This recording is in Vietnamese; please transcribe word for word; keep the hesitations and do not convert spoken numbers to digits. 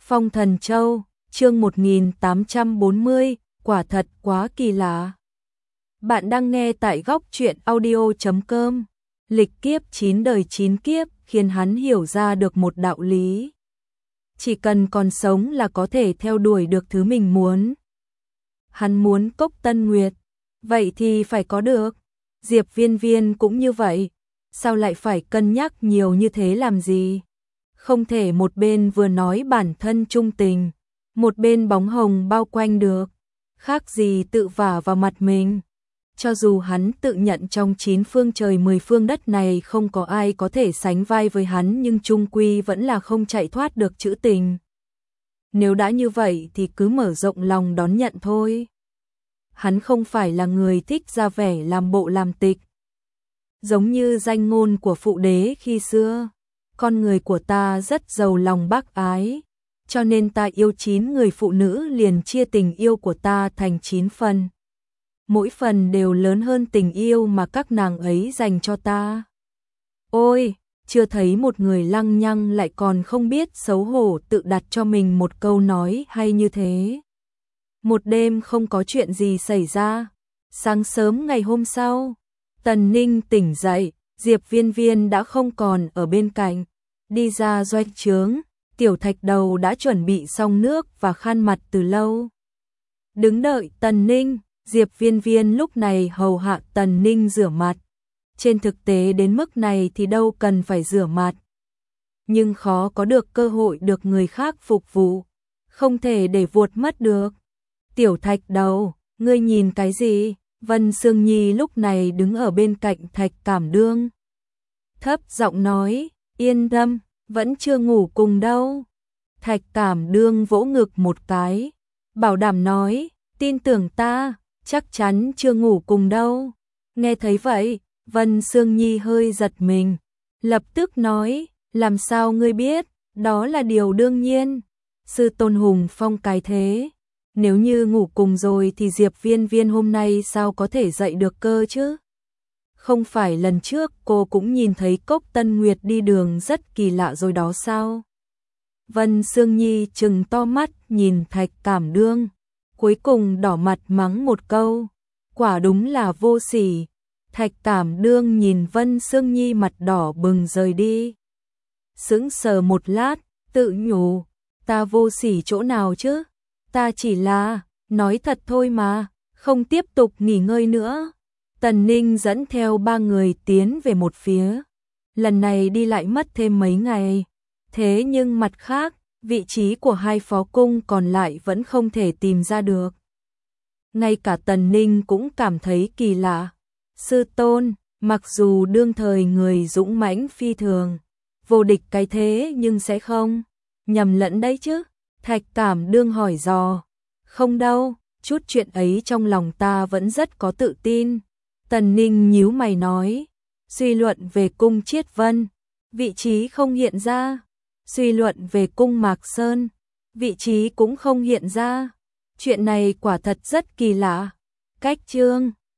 Phong Thần Châu, chương một nghìn tám trăm bốn mươi, quả thật quá kỳ lạ. Bạn đang nghe tại góc truyện audio chấm com. Lịch kiếp chín đời chín kiếp khiến hắn hiểu ra được một đạo lý. Chỉ cần còn sống là có thể theo đuổi được thứ mình muốn. Hắn muốn Cốc Tân Nguyệt, vậy thì phải có được. Diệp Viên Viên cũng như vậy, sao lại phải cân nhắc nhiều như thế làm gì? Không thể một bên vừa nói bản thân trung tình, một bên bóng hồng bao quanh được, khác gì tự vả vào mặt mình. Cho dù hắn tự nhận trong chín phương trời mười phương đất này không có ai có thể sánh vai với hắn, nhưng chung quy vẫn là không chạy thoát được chữ tình. Nếu đã như vậy thì cứ mở rộng lòng đón nhận thôi. Hắn không phải là người thích ra vẻ làm bộ làm tịch. Giống như danh ngôn của phụ đế khi xưa, con người của ta rất giàu lòng bác ái, cho nên ta yêu chín người phụ nữ liền chia tình yêu của ta thành chín phần. Mỗi phần đều lớn hơn tình yêu mà các nàng ấy dành cho ta. Ôi, chưa thấy một người lăng nhăng lại còn không biết xấu hổ tự đặt cho mình một câu nói hay như thế. Một đêm không có chuyện gì xảy ra. Sáng sớm ngày hôm sau, Tần Ninh tỉnh dậy, Diệp Viên Viên đã không còn ở bên cạnh. Đi ra doanh trướng, Tiểu Thạch Đầu đã chuẩn bị xong nước và khăn mặt từ lâu. Đứng đợi Tần Ninh, Diệp Viên Viên lúc này hầu hạ Tần Ninh rửa mặt. Trên thực tế đến mức này thì đâu cần phải rửa mặt. Nhưng khó có được cơ hội được người khác phục vụ, không thể để vuột mất được. Tiểu Thạch Đầu, ngươi nhìn cái gì? Vân Sương Nhi lúc này đứng ở bên cạnh Thạch Cảm Đương. Thấp giọng nói, yên tâm, vẫn chưa ngủ cùng đâu. Thạch Cảm Đương vỗ ngực một cái, bảo đảm nói, tin tưởng ta, chắc chắn chưa ngủ cùng đâu. Nghe thấy vậy, Vân Sương Nhi hơi giật mình, lập tức nói, làm sao ngươi biết, đó là điều đương nhiên. Sư Tôn Hùng Phong cái thế. Nếu như ngủ cùng rồi thì Diệp Viên Viên hôm nay sao có thể dậy được cơ chứ? Không phải lần trước cô cũng nhìn thấy Cốc Tân Nguyệt đi đường rất kỳ lạ rồi đó sao? Vân Sương Nhi trừng to mắt nhìn Thạch Cảm Đương, cuối cùng đỏ mặt mắng một câu, quả đúng là vô sỉ. Thạch Cảm Đương nhìn Vân Sương Nhi mặt đỏ bừng rời đi. Sững sờ một lát, tự nhủ, ta vô sỉ chỗ nào chứ? Ta chỉ là, nói thật thôi mà, không tiếp tục nghỉ ngơi nữa. Tần Ninh dẫn theo ba người tiến về một phía. Lần này đi lại mất thêm mấy ngày. Thế nhưng mặt khác, vị trí của hai phó cung còn lại vẫn không thể tìm ra được. Ngay cả Tần Ninh cũng cảm thấy kỳ lạ. Sư Tôn, mặc dù đương thời người dũng mãnh phi thường, vô địch cái thế nhưng sẽ không nhầm lẫn đấy chứ? Thạch Cảm Đương hỏi dò. Không đâu, chút chuyện ấy trong lòng ta vẫn rất có tự tin. Tần Ninh nhíu mày nói, suy luận về cung Chiết Vân, vị trí không hiện ra. Suy luận về cung Mạc Sơn, vị trí cũng không hiện ra. Chuyện này quả thật rất kỳ lạ. Cách chương